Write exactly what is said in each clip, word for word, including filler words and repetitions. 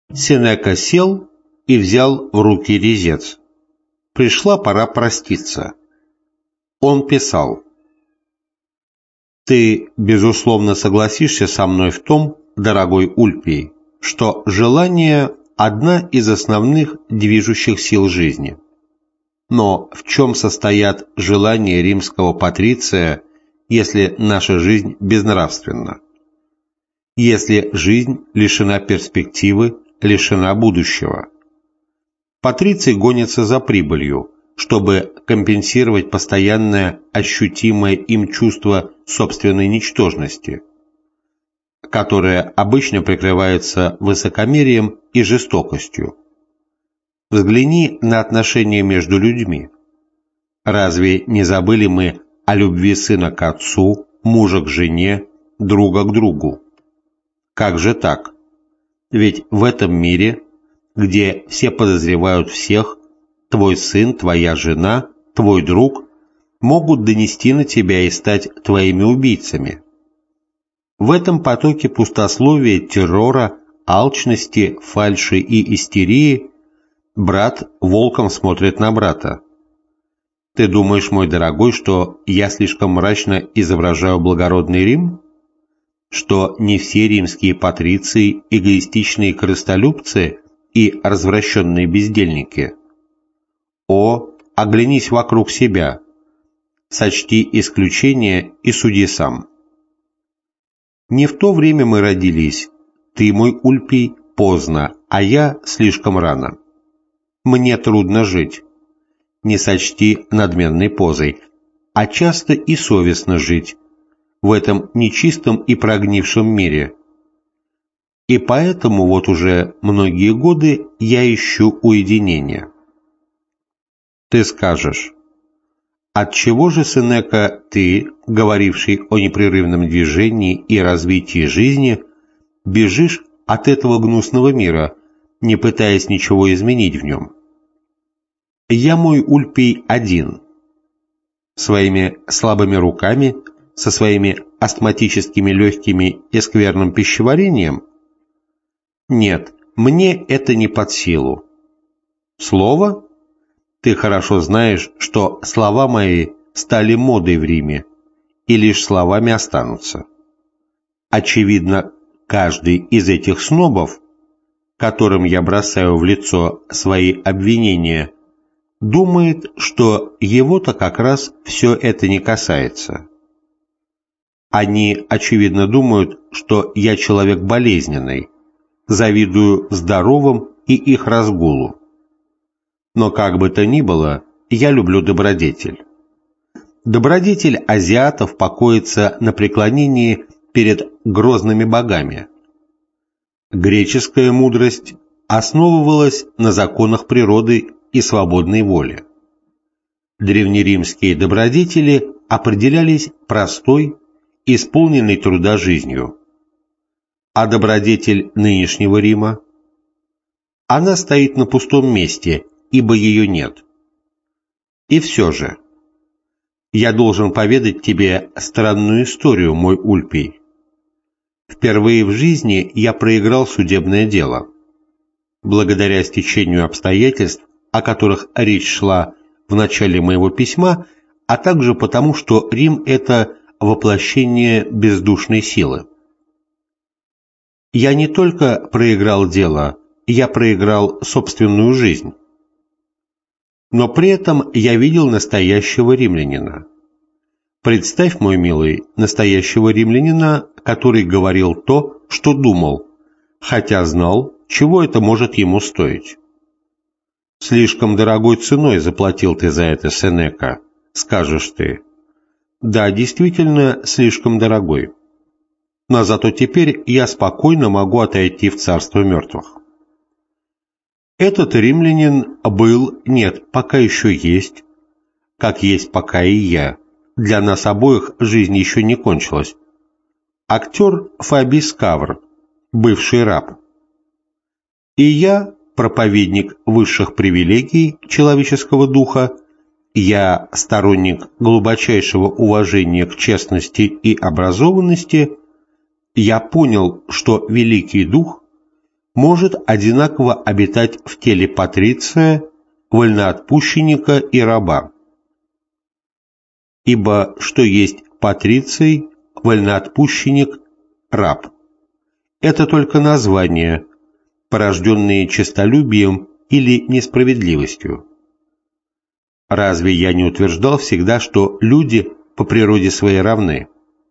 Сенека сел и взял в руки резец. Пришла пора проститься. Он писал: «Ты, безусловно, согласишься со мной в том, дорогой Ульпий, что желание – одна из основных движущих сил жизни. Но в чем состоят желания римского патриция, если наша жизнь безнравственна? Если жизнь лишена перспективы, лишена будущего? Патриций гонится за прибылью, чтобы компенсировать постоянное ощутимое им чувство собственной ничтожности, которое обычно прикрывается высокомерием и жестокостью. Взгляни на отношения между людьми. Разве не забыли мы о любви сына к отцу, мужа к жене, друга к другу? Как же так? Ведь в этом мире, где все подозревают всех, твой сын, твоя жена, твой друг могут донести на тебя и стать твоими убийцами. В этом потоке пустословия, террора, алчности, фальши и истерии брат волком смотрит на брата. Ты думаешь, мой дорогой, что я слишком мрачно изображаю благородный Рим? Что не все римские патриции эгоистичные корыстолюбцы и развращенные бездельники? О, оглянись вокруг себя, сочти исключение и суди сам. Не в то время мы родились, ты, мой Ульпий, поздно, а я слишком рано. Мне трудно жить, не сочти надменной позой, а часто и совестно жить в этом нечистом и прогнившем мире. И поэтому вот уже многие годы я ищу уединения. Ты скажешь: отчего же, Сенека, ты, говоривший о непрерывном движении и развитии жизни, бежишь от этого гнусного мира, не пытаясь ничего изменить в нем? Я, мой Ульпий, один. Своими слабыми руками, со своими астматическими легкими и скверным пищеварением? Нет, мне это не под силу. Слово? Ты хорошо знаешь, что слова мои стали модой в Риме, и лишь словами останутся. Очевидно, каждый из этих снобов, которым я бросаю в лицо свои обвинения, думает, что его-то как раз все это не касается. Они, очевидно, думают, что я человек болезненный, завидую здоровым и их разгулу. Но как бы то ни было, я люблю добродетель. Добродетель азиатов покоится на преклонении перед грозными богами. Греческая мудрость основывалась на законах природы и свободной воли. Древнеримские добродетели определялись простой, исполненной труда жизнью. А добродетель нынешнего Рима? Она стоит на пустом месте, ибо ее нет. И все же, я должен поведать тебе странную историю, мой Ульпий. Впервые в жизни я проиграл судебное дело. Благодаря стечению обстоятельств, о которых речь шла в начале моего письма, а также потому, что Рим – это воплощение бездушной силы. Я не только проиграл дело, я проиграл собственную жизнь. Но при этом я видел настоящего римлянина. Представь, мой милый, настоящего римлянина, который говорил то, что думал, хотя знал, чего это может ему стоить. Слишком дорогой ценой заплатил ты за это, Сенека, скажешь ты. Да, действительно, слишком дорогой. Но зато теперь я спокойно могу отойти в царство мертвых. Этот римлянин был, нет, пока еще есть, как есть пока и я. Для нас обоих жизнь еще не кончилась. Актер Фабий Скавр, бывший раб. И я, проповедник высших привилегий человеческого духа, я сторонник глубочайшего уважения к честности и образованности, я понял, что Великий Дух может одинаково обитать в теле патриция, вольноотпущенника и раба. Ибо что есть патриций, вольноотпущенник, раб? Это только названия, порожденные честолюбием или несправедливостью. Разве я не утверждал всегда, что люди по природе своей равны?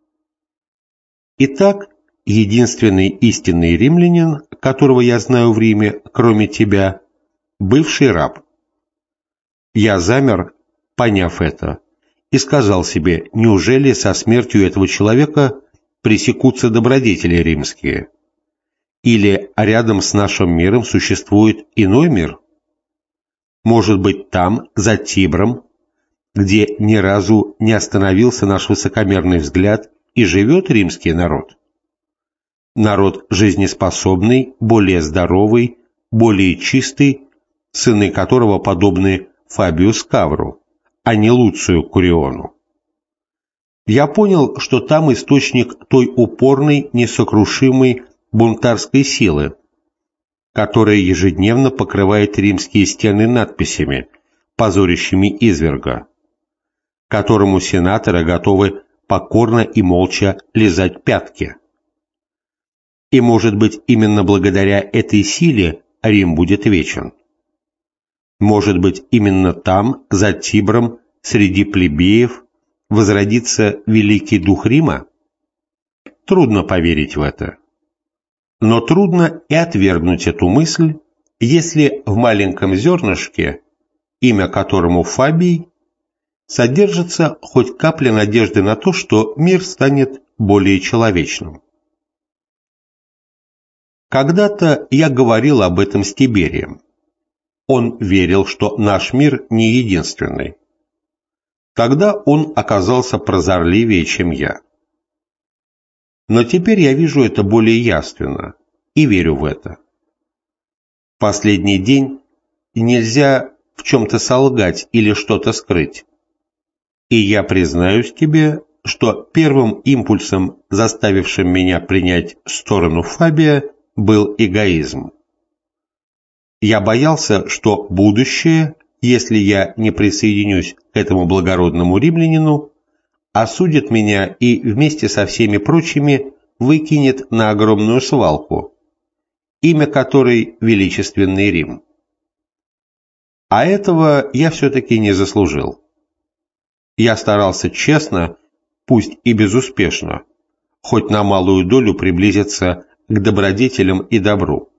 Итак, единственный истинный римлянин, которого я знаю в Риме, кроме тебя, бывший раб. Я замер, поняв это, и сказал себе, неужели со смертью этого человека пресекутся добродетели римские? Или рядом с нашим миром существует иной мир? Может быть, там, за Тибром, где ни разу не остановился наш высокомерный взгляд, и живет римский народ? Народ жизнеспособный, более здоровый, более чистый, сыны которого подобны Фабию Скавру, а не Луцию Куриону. Я понял, что там источник той упорной, несокрушимой бунтарской силы, которая ежедневно покрывает римские стены надписями, позорящими изверга, которому сенаторы готовы покорно и молча лизать пятки. И, может быть, именно благодаря этой силе Рим будет вечен. Может быть, именно там, за Тибром, среди плебеев, возродится великий дух Рима? Трудно поверить в это. Но трудно и отвергнуть эту мысль, если в маленьком зернышке, имя которому Фабий, содержится хоть капля надежды на то, что мир станет более человечным. Когда-то я говорил об этом с Тиберием. Он верил, что наш мир не единственный. Тогда он оказался прозорливее, чем я. Но теперь я вижу это более явственно и верю в это. В последний день нельзя в чем-то солгать или что-то скрыть. И я признаюсь тебе, что первым импульсом, заставившим меня принять сторону Фабия, был эгоизм. Я боялся, что будущее, если я не присоединюсь к этому благородному римлянину, осудит меня и вместе со всеми прочими выкинет на огромную свалку, имя которой величественный Рим. А этого я все-таки не заслужил. Я старался честно, пусть и безуспешно, хоть на малую долю приблизиться к добродетелям и добру.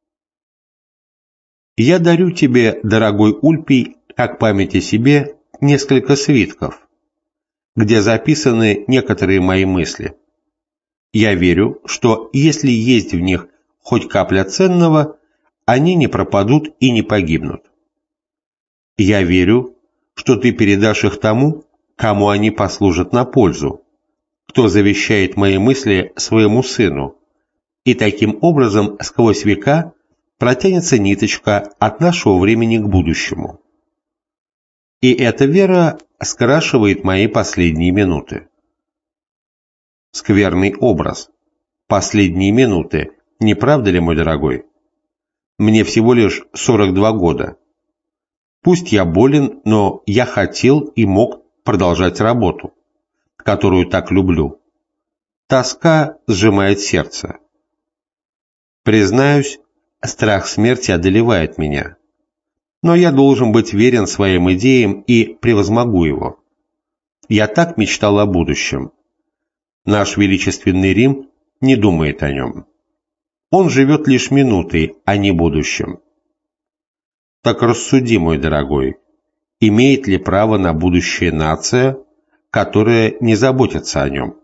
Я дарю тебе, дорогой Ульпий, как память о себе, несколько свитков, где записаны некоторые мои мысли. Я верю, что если есть в них хоть капля ценного, они не пропадут и не погибнут. Я верю, что ты передашь их тому, кому они послужат на пользу, кто завещает мои мысли своему сыну, и таким образом сквозь века протянется ниточка от нашего времени к будущему. И эта вера скрашивает мои последние минуты. Скверный образ. Последние минуты, не правда ли, мой дорогой? Мне всего лишь сорок два года. Пусть я болен, но я хотел и мог продолжать работу, которую так люблю. Тоска сжимает сердце. Признаюсь, страх смерти одолевает меня. Но я должен быть верен своим идеям и превозмогу его. Я так мечтал о будущем. Наш величественный Рим не думает о нем. Он живет лишь минутой, а не будущим. Так рассуди, мой дорогой, имеет ли право на будущее нация, которая не заботится о нем?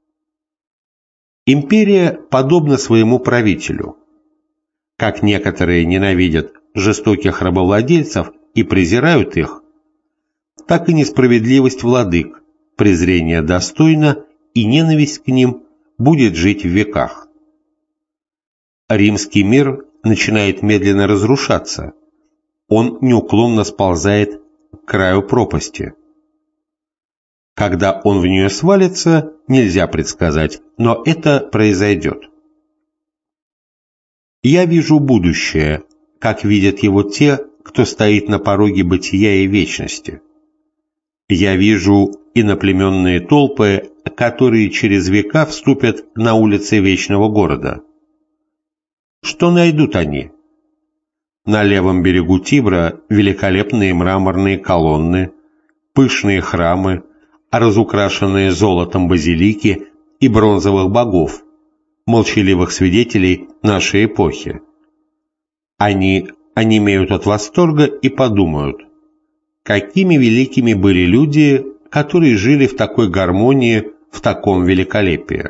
Империя подобна своему правителю. Как некоторые ненавидят жестоких рабовладельцев и презирают их, так и несправедливость владык, презрение достойно и ненависть к ним будет жить в веках. Римский мир начинает медленно разрушаться, он неуклонно сползает к краю пропасти. Когда он в нее свалится, нельзя предсказать, но это произойдет. Я вижу будущее, как видят его те, кто стоит на пороге бытия и вечности. Я вижу иноплеменные толпы, которые через века вступят на улицы вечного города. Что найдут они? На левом берегу Тибра великолепные мраморные колонны, пышные храмы, разукрашенные золотом базилики и бронзовых богов, молчаливых свидетелей нашей эпохи. Они онемеют от восторга и подумают, какими великими были люди, которые жили в такой гармонии, в таком великолепии.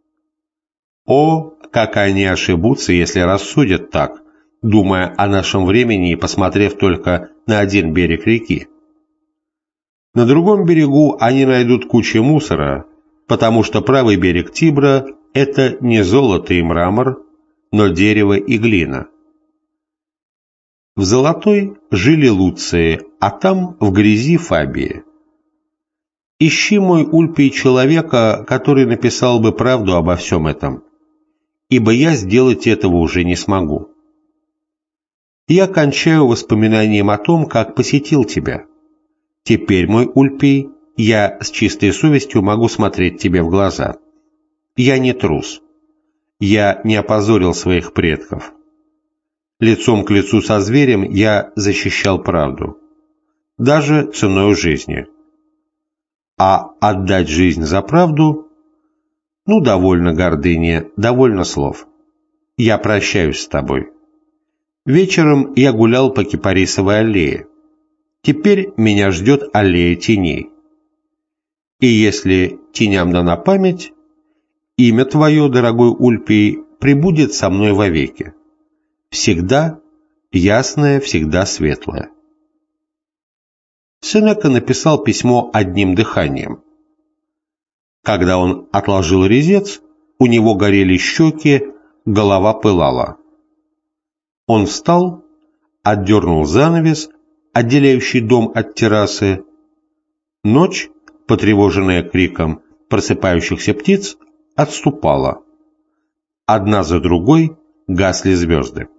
О, как они ошибутся, если рассудят так, думая о нашем времени и посмотрев только на один берег реки. На другом берегу они найдут кучу мусора, потому что правый берег Тибра – это не золото и мрамор, но дерево и глина. В Золотой жили Луции, а там в грязи Фабии. Ищи, мой Ульпий, человека, который написал бы правду обо всем этом, ибо я сделать этого уже не смогу. Я кончаю воспоминанием о том, как посетил тебя. Теперь, мой Ульпий, я с чистой совестью могу смотреть тебе в глаза. Я не трус. Я не опозорил своих предков. Лицом к лицу со зверем я защищал правду, даже ценой жизни. А отдать жизнь за правду? Ну, довольно гордыни, довольно слов. Я прощаюсь с тобой. Вечером я гулял по Кипарисовой аллее. Теперь меня ждет аллея теней. И если теням дана память, имя твое, дорогой Ульпий, пребудет со мной вовеки. Всегда ясное, всегда светлое. Сенека написал письмо одним дыханием. Когда он отложил резец, у него горели щеки, голова пылала. Он встал, отдернул занавес, отделяющий дом от террасы. Ночь, потревоженная криком просыпающихся птиц, отступала. Одна за другой гасли звезды.